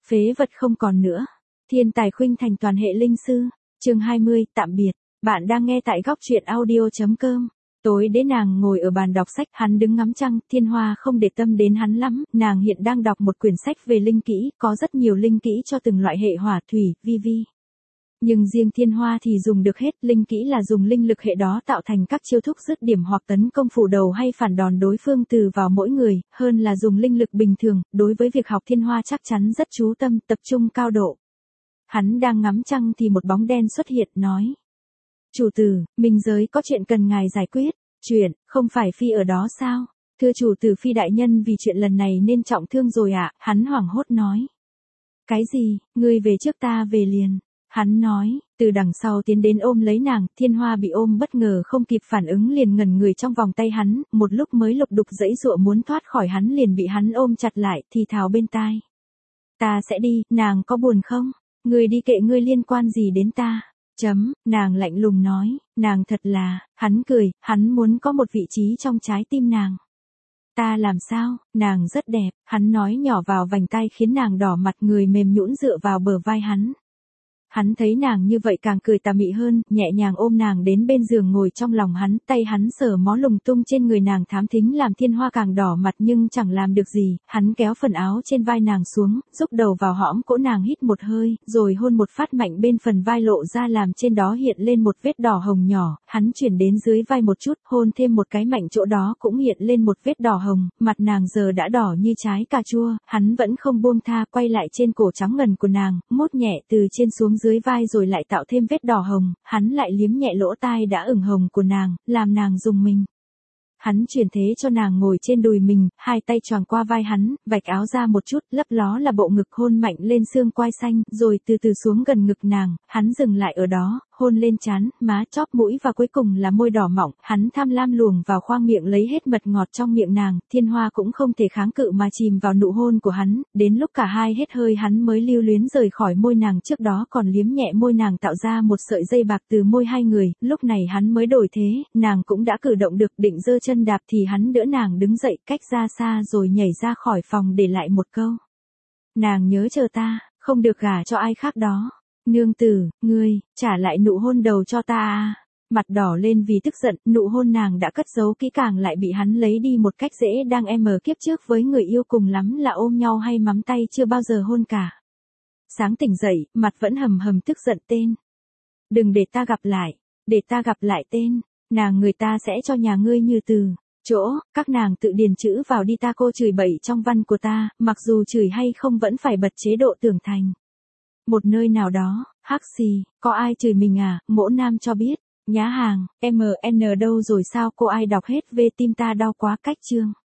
Phế vật không còn nữa. Thiên tài khuynh thành toàn hệ linh sư. Chương 20, tạm biệt. Bạn đang nghe tại góc truyện audio.com. Tối đến nàng ngồi ở bàn đọc sách, hắn đứng ngắm trăng, Thiên Hoa không để tâm đến hắn lắm, nàng hiện đang đọc một quyển sách về linh kỹ, có rất nhiều linh kỹ cho từng loại hệ hỏa, thủy, vi. Nhưng riêng Thiên Hoa thì dùng được hết, linh kỹ là dùng linh lực hệ đó tạo thành các chiêu thức dứt điểm hoặc tấn công phủ đầu hay phản đòn đối phương từ vào mỗi người, hơn là dùng linh lực bình thường, đối với việc học Thiên Hoa chắc chắn rất chú tâm, tập trung cao độ. Hắn đang ngắm trăng thì một bóng đen xuất hiện, nói. Chủ tử, Minh giới có chuyện cần ngài giải quyết. Chuyện, không phải Phi ở đó sao? Thưa chủ tử, Phi đại nhân vì chuyện lần này nên trọng thương rồi ạ, hắn hoảng hốt nói. Cái gì, ngươi về trước ta về liền. Hắn nói, từ đằng sau tiến đến ôm lấy nàng, Thiên Hoa bị ôm bất ngờ không kịp phản ứng liền ngẩn người trong vòng tay hắn, một lúc mới lục đục giãy giụa muốn thoát khỏi hắn liền bị hắn ôm chặt lại, thì thào bên tai. Ta sẽ đi, nàng có buồn không? Ngươi đi kệ ngươi, liên quan gì đến ta? Nàng lạnh lùng nói, nàng thật là, hắn cười, hắn muốn có một vị trí trong trái tim nàng. Ta làm sao, nàng rất đẹp, hắn nói nhỏ vào vành tai khiến nàng đỏ mặt, người mềm nhũn dựa vào bờ vai hắn. Hắn thấy nàng như vậy càng cười tà mị hơn, nhẹ nhàng ôm nàng đến bên giường ngồi trong lòng hắn, tay hắn sờ mó lung tung trên người nàng thám thính làm Thiên Hoa càng đỏ mặt nhưng chẳng làm được gì, hắn kéo phần áo trên vai nàng xuống, rúc đầu vào hõm cổ nàng hít một hơi, rồi hôn một phát mạnh bên phần vai lộ ra làm trên đó hiện lên một vết đỏ hồng nhỏ, hắn chuyển đến dưới vai một chút, hôn thêm một cái mạnh chỗ đó cũng hiện lên một vết đỏ hồng, mặt nàng giờ đã đỏ như trái cà chua, hắn vẫn không buông tha, quay lại trên cổ trắng ngần của nàng, mốt nhẹ từ trên xuống dưới vai rồi lại tạo thêm vết đỏ hồng, hắn lại liếm nhẹ lỗ tai đã ửng hồng của nàng, làm nàng rùng mình. Hắn chuyển thế cho nàng ngồi trên đùi mình, hai tay choàng qua vai hắn, vạch áo ra một chút, lấp ló là bộ ngực, hôn mạnh lên xương quai xanh, rồi từ từ xuống gần ngực nàng, hắn dừng lại ở đó, hôn lên trán, má, chóp mũi và cuối cùng là môi đỏ mọng, hắn tham lam luồng vào khoang miệng lấy hết mật ngọt trong miệng nàng, Thiên Hoa cũng không thể kháng cự mà chìm vào nụ hôn của hắn, đến lúc cả hai hết hơi hắn mới lưu luyến rời khỏi môi nàng, trước đó còn liếm nhẹ môi nàng tạo ra một sợi dây bạc từ môi hai người, lúc này hắn mới đổi thế, nàng cũng đã cử động được, định giơ chân đạp thì hắn đỡ nàng đứng dậy, cách ra xa rồi nhảy ra khỏi phòng để lại một câu. Nàng nhớ chờ ta, không được gả cho ai khác đó. Nương tử, ngươi, trả lại nụ hôn đầu cho ta à. Mặt đỏ lên vì tức giận, nụ hôn nàng đã cất giấu kỹ càng lại bị hắn lấy đi một cách dễ đang kiếp trước với người yêu cùng lắm là ôm nhau hay mắm tay chưa bao giờ hôn cả. Sáng tỉnh dậy, mặt vẫn hầm hầm tức giận tên. Đừng để ta gặp lại tên, nàng người ta sẽ cho nhà ngươi như từ. Chỗ, các nàng tự điền chữ vào đi, ta cô chửi bậy trong văn của ta, mặc dù chửi hay không vẫn phải bật chế độ tưởng thành. Một nơi nào đó, hắc xì, có ai chửi mình à, Mỗ Nam cho biết, nhá hàng, MN đâu rồi sao cô ai đọc hết về tim ta đau quá cách chương.